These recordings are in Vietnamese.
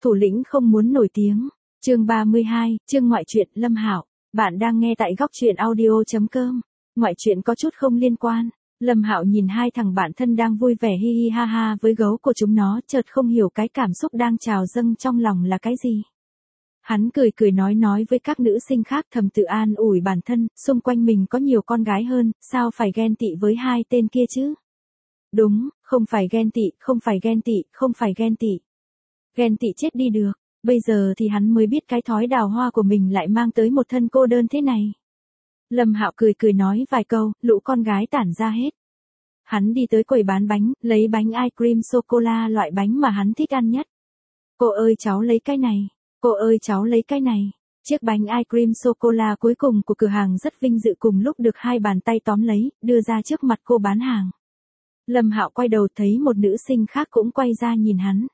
Thủ lĩnh không muốn nổi tiếng. Chương 32, chương ngoại truyện Lâm Hạo. Bạn đang nghe tại góc truyện audio.com. Ngoại truyện có chút không liên quan. Lâm Hạo nhìn hai thằng bạn thân đang vui vẻ hi hi ha ha với gấu của chúng nó, chợt không hiểu cái cảm xúc đang trào dâng trong lòng là cái gì. Hắn cười cười nói với các nữ sinh khác, thầm tự an ủi bản thân, xung quanh mình có nhiều con gái hơn, sao phải ghen tị với hai tên kia chứ? Đúng, không phải ghen tị, không phải ghen tị, không phải ghen tị. Ghen tị chết đi được, bây giờ thì hắn mới biết cái thói đào hoa của mình lại mang tới một thân cô đơn thế này. Lâm Hạo cười nói vài câu, lũ con gái tản ra hết. Hắn đi tới quầy bán bánh, lấy bánh ice cream sô-cô-la, loại bánh mà hắn thích ăn nhất. Cô ơi cháu lấy cái này, cô ơi cháu lấy cái này. Chiếc bánh ice cream sô-cô-la cuối cùng của cửa hàng rất vinh dự cùng lúc được hai bàn tay tóm lấy, đưa ra trước mặt cô bán hàng. Lâm Hạo quay đầu thấy một nữ sinh khác cũng quay ra nhìn hắn.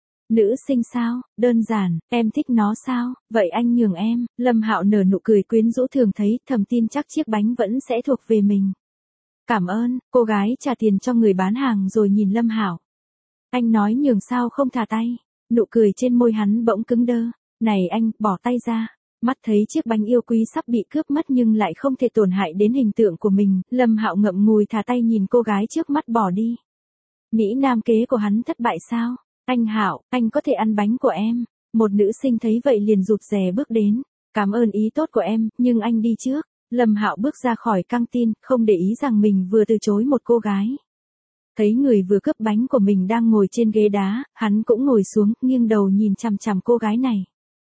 Nữ sinh sao? Đơn giản, em thích nó sao? Vậy anh nhường em. Lâm Hạo nở nụ cười quyến rũ, thường thấy, thầm tin chắc chiếc bánh vẫn sẽ thuộc về mình. Cảm ơn. Cô gái trả tiền cho người bán hàng rồi nhìn Lâm Hạo. Anh nói nhường sao không thả tay. Nụ cười trên môi hắn bỗng cứng đơ. Này anh, bỏ tay ra. Mắt thấy chiếc bánh yêu quý sắp bị cướp mất nhưng lại không thể tổn hại đến hình tượng của mình, Lâm Hạo ngậm ngùi thả tay nhìn cô gái trước mắt bỏ đi. Mỹ nam kế của hắn thất bại sao? Anh Hạo, anh có thể ăn bánh của em. Một nữ sinh thấy vậy liền rụt rè bước đến. Cảm ơn ý tốt của em, nhưng anh đi trước. Lâm Hạo bước ra khỏi căng tin, không để ý rằng mình vừa từ chối một cô gái. Thấy người vừa cướp bánh của mình đang ngồi trên ghế đá, hắn cũng ngồi xuống, nghiêng đầu nhìn chằm chằm cô gái này.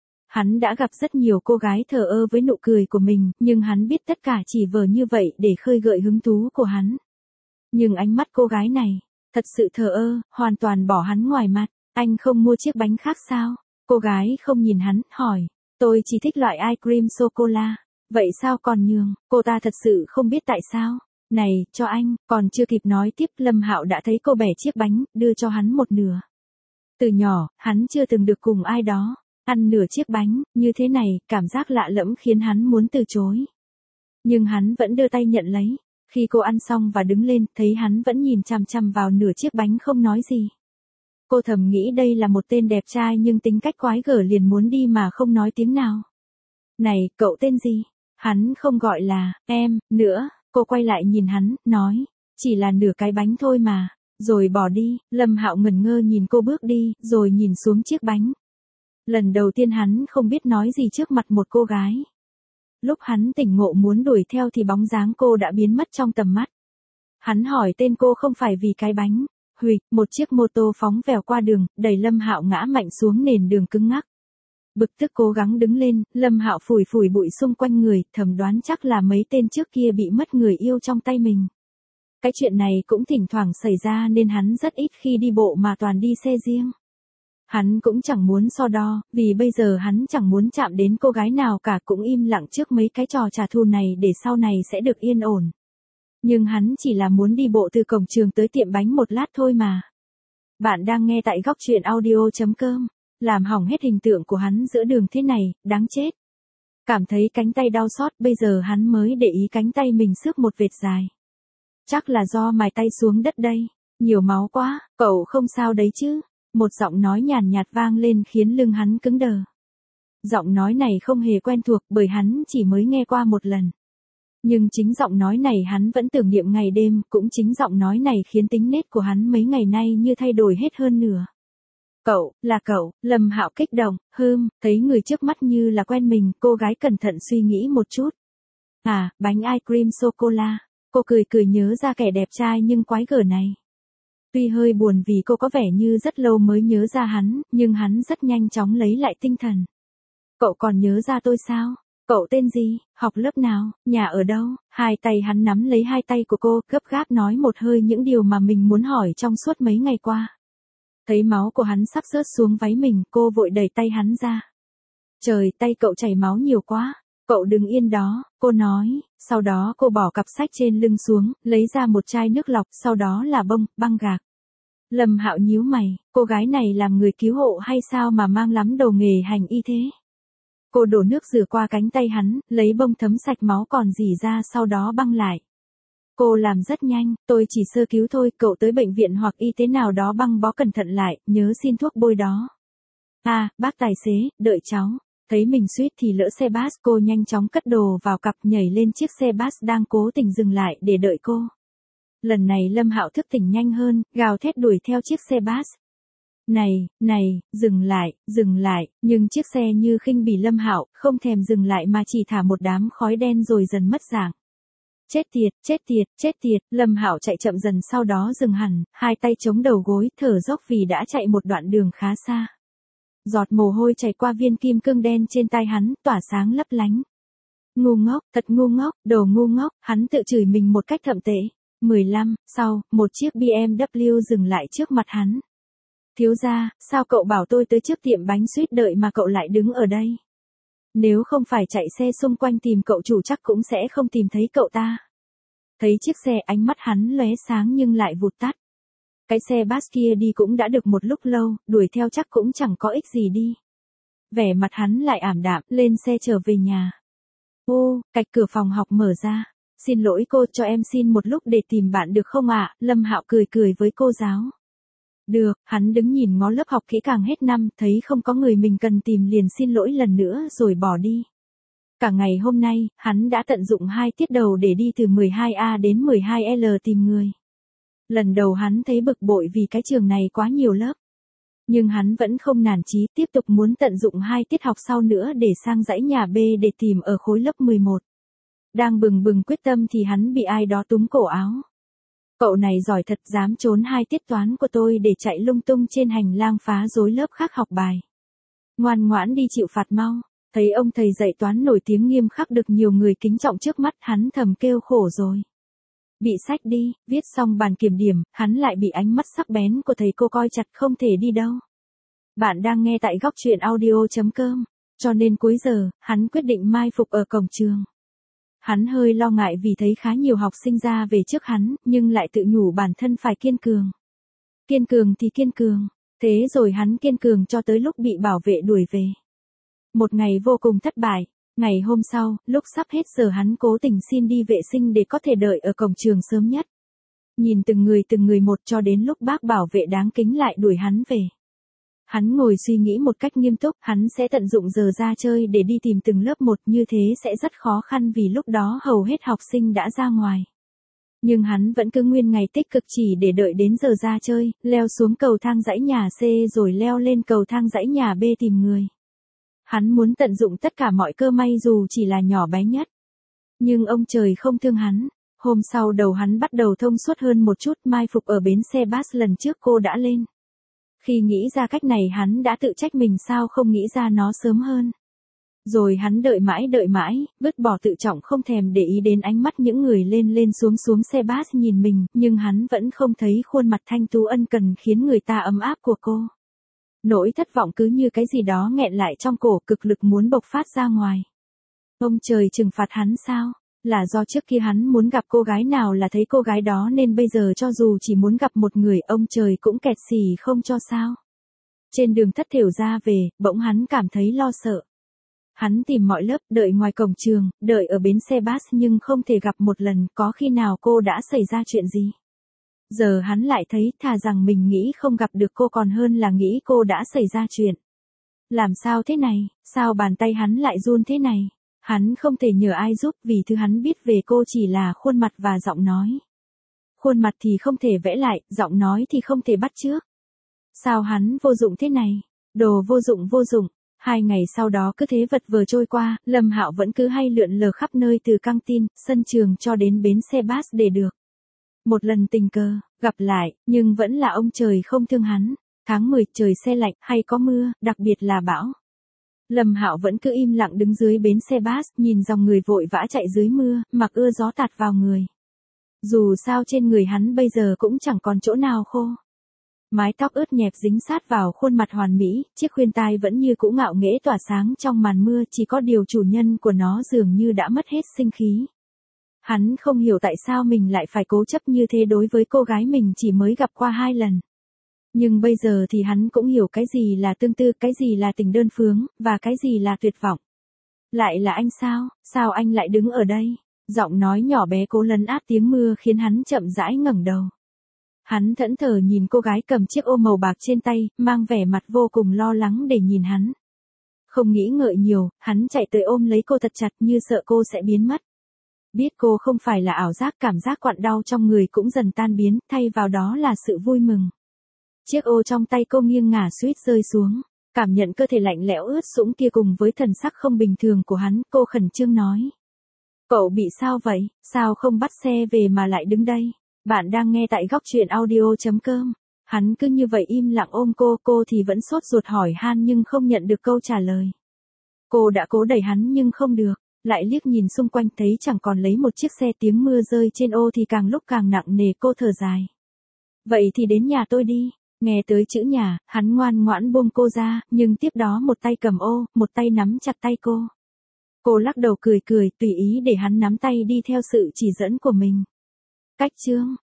Hắn đã gặp rất nhiều cô gái thờ ơ với nụ cười của mình, nhưng hắn biết tất cả chỉ vờ như vậy để khơi gợi hứng thú của hắn. Nhưng ánh mắt cô gái này, thật sự thờ ơ, hoàn toàn bỏ hắn ngoài mặt. Anh không mua chiếc bánh khác sao? Cô gái không nhìn hắn, hỏi. Tôi chỉ thích loại ice cream sô-cô-la. Vậy sao còn nhường? Cô ta thật sự không biết tại sao. Này, cho anh. Còn chưa kịp nói tiếp, Lâm Hạo đã thấy cô bẻ chiếc bánh, đưa cho hắn một nửa. Từ nhỏ, hắn chưa từng được cùng ai đó ăn nửa chiếc bánh, như thế này, cảm giác lạ lẫm khiến hắn muốn từ chối. Nhưng hắn vẫn đưa tay nhận lấy. Khi cô ăn xong và đứng lên, thấy hắn vẫn nhìn chằm chằm vào nửa chiếc bánh không nói gì. Cô thầm nghĩ đây là một tên đẹp trai nhưng tính cách quái gở, liền muốn đi mà không nói tiếng nào. Này, cậu tên gì? Hắn không gọi là em nữa. Cô quay lại nhìn hắn, nói, chỉ là nửa cái bánh thôi mà. Rồi bỏ đi. Lâm Hạo ngẩn ngơ nhìn cô bước đi, rồi nhìn xuống chiếc bánh. Lần đầu tiên hắn không biết nói gì trước mặt một cô gái. Lúc hắn tỉnh ngộ muốn đuổi theo thì bóng dáng cô đã biến mất trong tầm mắt. Hắn hỏi tên cô không phải vì cái bánh. Huỵch, một chiếc mô tô phóng vèo qua đường, đẩy Lâm Hạo ngã mạnh xuống nền đường cứng ngắc. Bực tức cố gắng đứng lên, Lâm Hạo phủi bụi xung quanh người, thầm đoán chắc là mấy tên trước kia bị mất người yêu trong tay mình. Cái chuyện này cũng thỉnh thoảng xảy ra nên hắn rất ít khi đi bộ mà toàn đi xe riêng. Hắn cũng chẳng muốn so đo, vì bây giờ hắn chẳng muốn chạm đến cô gái nào cả, cũng im lặng trước mấy cái trò trả thù này để sau này sẽ được yên ổn. Nhưng hắn chỉ là muốn đi bộ từ cổng trường tới tiệm bánh một lát thôi mà. Bạn đang nghe tại góc truyện audio.com. Làm hỏng hết hình tượng của hắn giữa đường thế này, đáng chết. Cảm thấy cánh tay đau xót, bây giờ hắn mới để ý cánh tay mình xước một vệt dài. Chắc là do mài tay xuống đất đây. Nhiều máu quá, cậu không sao đấy chứ? Một giọng nói nhàn nhạt vang lên khiến lưng hắn cứng đờ. Giọng nói này không hề quen thuộc bởi hắn chỉ mới nghe qua một lần. Nhưng chính giọng nói này hắn vẫn tưởng niệm ngày đêm, cũng chính giọng nói này khiến tính nết của hắn mấy ngày nay như thay đổi hết hơn nửa. Cậu, là cậu. Lâm Hạo kích động, thấy người trước mắt như là quen mình, cô gái cẩn thận suy nghĩ một chút. À, bánh ice cream sô-cô-la. Cô cười nhớ ra kẻ đẹp trai nhưng quái gở này. Tuy hơi buồn vì cô có vẻ như rất lâu mới nhớ ra hắn, nhưng hắn rất nhanh chóng lấy lại tinh thần. Cậu còn nhớ ra tôi sao? Cậu tên gì? Học lớp nào? Nhà ở đâu? Hai tay hắn nắm lấy hai tay của cô, gấp gáp nói một hơi những điều mà mình muốn hỏi trong suốt mấy ngày qua. Thấy máu của hắn sắp rớt xuống váy mình, cô vội đẩy tay hắn ra. Trời, tay cậu chảy máu nhiều quá. Cậu đừng yên đó, cô nói. Sau đó cô bỏ cặp sách trên lưng xuống, lấy ra một chai nước lọc, sau đó là băng gạc. Lâm Hạo nhíu mày, cô gái này làm người cứu hộ hay sao mà mang lắm đầu nghề hành y thế? Cô đổ nước rửa qua cánh tay hắn, lấy bông thấm sạch máu còn rỉ ra, sau đó băng lại. Cô làm rất nhanh, tôi chỉ sơ cứu thôi, cậu tới bệnh viện hoặc y tế nào đó băng bó cẩn thận lại, nhớ xin thuốc bôi đó. Bác tài xế, đợi cháu. Thấy mình suýt thì lỡ xe bus, cô nhanh chóng cất đồ vào cặp nhảy lên chiếc xe bus đang cố tình dừng lại để đợi cô. Lần này Lâm Hạo thức tỉnh nhanh hơn, gào thét đuổi theo chiếc xe bus. Này, dừng lại, nhưng chiếc xe như khinh bỉ Lâm Hạo, không thèm dừng lại mà chỉ thả một đám khói đen rồi dần mất dạng. Chết tiệt, Lâm Hạo chạy chậm dần sau đó dừng hẳn, hai tay chống đầu gối, thở dốc vì đã chạy một đoạn đường khá xa. Giọt mồ hôi chảy qua viên kim cương đen trên tay hắn, tỏa sáng lấp lánh. Ngu ngốc, thật ngu ngốc, đồ ngu ngốc, hắn tự chửi mình một cách thậm tệ. 15, sau, một chiếc BMW dừng lại trước mặt hắn. Thiếu gia, sao cậu bảo tôi tới trước tiệm bánh suýt đợi mà cậu lại đứng ở đây? Nếu không phải chạy xe xung quanh tìm cậu chủ chắc cũng sẽ không tìm thấy cậu ta. Thấy chiếc xe, ánh mắt hắn lóe sáng nhưng lại vụt tắt. Cái xe bus kia đi cũng đã được một lúc lâu, đuổi theo chắc cũng chẳng có ích gì đi. Vẻ mặt hắn lại ảm đạm, lên xe trở về nhà. Cạch cửa phòng học mở ra. Xin lỗi cô, cho em xin một lúc để tìm bạn được không ạ? Lâm Hạo cười với cô giáo. Được, hắn đứng nhìn ngó lớp học kỹ càng hết năm, thấy không có người mình cần tìm liền xin lỗi lần nữa rồi bỏ đi. Cả ngày hôm nay, hắn đã tận dụng 2 tiết đầu để đi từ 12A đến 12L tìm người. Lần đầu hắn thấy bực bội vì cái trường này quá nhiều lớp. Nhưng hắn vẫn không nản chí, tiếp tục muốn tận dụng 2 tiết học sau nữa để sang dãy nhà B để tìm ở khối lớp 11. Đang bừng quyết tâm thì hắn bị ai đó túm cổ áo. Cậu này giỏi thật, dám trốn 2 tiết toán của tôi để chạy lung tung trên hành lang phá rối lớp khác học bài. Ngoan ngoãn đi chịu phạt mau. Thấy ông thầy dạy toán nổi tiếng nghiêm khắc được nhiều người kính trọng trước mắt, hắn thầm kêu khổ rồi. Bị sách đi, viết xong bàn kiểm điểm, hắn lại bị ánh mắt sắc bén của thầy cô coi chặt không thể đi đâu. Bạn đang nghe tại góc truyện audio.com, cho nên cuối giờ, hắn quyết định mai phục ở cổng trường. Hắn hơi lo ngại vì thấy khá nhiều học sinh ra về trước hắn, nhưng lại tự nhủ bản thân phải kiên cường. Kiên cường thì kiên cường, thế rồi hắn kiên cường cho tới lúc bị bảo vệ đuổi về. Một ngày vô cùng thất bại. Ngày hôm sau, lúc sắp hết giờ hắn cố tình xin đi vệ sinh để có thể đợi ở cổng trường sớm nhất. Nhìn từng người một cho đến lúc bác bảo vệ đáng kính lại đuổi hắn về. Hắn ngồi suy nghĩ một cách nghiêm túc, hắn sẽ tận dụng giờ ra chơi để đi tìm từng lớp một, như thế sẽ rất khó khăn vì lúc đó hầu hết học sinh đã ra ngoài. Nhưng hắn vẫn cứ nguyên ngày tích cực chỉ để đợi đến giờ ra chơi, leo xuống cầu thang dãy nhà C rồi leo lên cầu thang dãy nhà B tìm người. Hắn muốn tận dụng tất cả mọi cơ may dù chỉ là nhỏ bé nhất. Nhưng ông trời không thương hắn. Hôm sau đầu hắn bắt đầu thông suốt hơn một chút, mai phục ở bến xe bus lần trước cô đã lên. Khi nghĩ ra cách này hắn đã tự trách mình sao không nghĩ ra nó sớm hơn. Rồi hắn đợi mãi, vứt bỏ tự trọng không thèm để ý đến ánh mắt những người lên xuống xe bus nhìn mình, nhưng hắn vẫn không thấy khuôn mặt thanh tú ân cần khiến người ta ấm áp của cô. Nỗi thất vọng cứ như cái gì đó nghẹn lại trong cổ, cực lực muốn bộc phát ra ngoài. Ông trời trừng phạt hắn sao? Là do trước kia hắn muốn gặp cô gái nào là thấy cô gái đó nên bây giờ cho dù chỉ muốn gặp một người ông trời cũng kẹt xỉ không cho sao? Trên đường thất thểu ra về, bỗng hắn cảm thấy lo sợ. Hắn tìm mọi lớp, đợi ngoài cổng trường, đợi ở bến xe bus nhưng không thể gặp một lần, có khi nào cô đã xảy ra chuyện gì? Giờ hắn lại thấy thà rằng mình nghĩ không gặp được cô còn hơn là nghĩ cô đã xảy ra chuyện. Làm sao thế này, sao bàn tay hắn lại run thế này? Hắn không thể nhờ ai giúp vì thứ hắn biết về cô chỉ là khuôn mặt và giọng nói. Khuôn mặt thì không thể vẽ lại, giọng nói thì không thể bắt chước. Sao hắn vô dụng thế này? Đồ vô dụng. 2 ngày sau đó cứ thế vật vờ trôi qua, Lâm Hạo vẫn cứ hay lượn lờ khắp nơi từ căng tin, sân trường cho đến bến xe bus để được. Một lần tình cờ, gặp lại, nhưng vẫn là ông trời không thương hắn. Tháng 10 trời se lạnh, hay có mưa, đặc biệt là bão. Lâm Hạo vẫn cứ im lặng đứng dưới bến xe bus, nhìn dòng người vội vã chạy dưới mưa, mặc ưa gió tạt vào người. Dù sao trên người hắn bây giờ cũng chẳng còn chỗ nào khô. Mái tóc ướt nhẹp dính sát vào khuôn mặt hoàn mỹ, chiếc khuyên tai vẫn như cũ ngạo nghễ tỏa sáng trong màn mưa, chỉ có điều chủ nhân của nó dường như đã mất hết sinh khí. Hắn không hiểu tại sao mình lại phải cố chấp như thế đối với cô gái mình chỉ mới gặp qua 2 lần. Nhưng bây giờ thì hắn cũng hiểu cái gì là tương tư, cái gì là tình đơn phương, và cái gì là tuyệt vọng. Lại là anh sao anh lại đứng ở đây? Giọng nói nhỏ bé cố lấn át tiếng mưa khiến hắn chậm rãi ngẩng đầu. Hắn thẫn thờ nhìn cô gái cầm chiếc ô màu bạc trên tay, mang vẻ mặt vô cùng lo lắng để nhìn hắn. Không nghĩ ngợi nhiều, hắn chạy tới ôm lấy cô thật chặt như sợ cô sẽ biến mất. Biết cô không phải là ảo giác, cảm giác quặn đau trong người cũng dần tan biến, thay vào đó là sự vui mừng. Chiếc ô trong tay cô nghiêng ngả suýt rơi xuống, cảm nhận cơ thể lạnh lẽo ướt sũng kia cùng với thần sắc không bình thường của hắn, cô khẩn trương nói. Cậu bị sao vậy, sao không bắt xe về mà lại đứng đây? Bạn đang nghe tại góc truyện audio.com. Hắn cứ như vậy im lặng ôm cô thì vẫn sốt ruột hỏi han nhưng không nhận được câu trả lời. Cô đã cố đẩy hắn nhưng không được, lại liếc nhìn xung quanh thấy chẳng còn lấy một chiếc xe, tiếng mưa rơi trên ô thì càng lúc càng nặng nề, cô thở dài. Vậy thì đến nhà tôi đi. Nghe tới chữ nhà, hắn ngoan ngoãn buông cô ra, nhưng tiếp đó một tay cầm ô, một tay nắm chặt tay cô. Cô lắc đầu cười tùy ý để hắn nắm tay đi theo sự chỉ dẫn của mình. Cách chương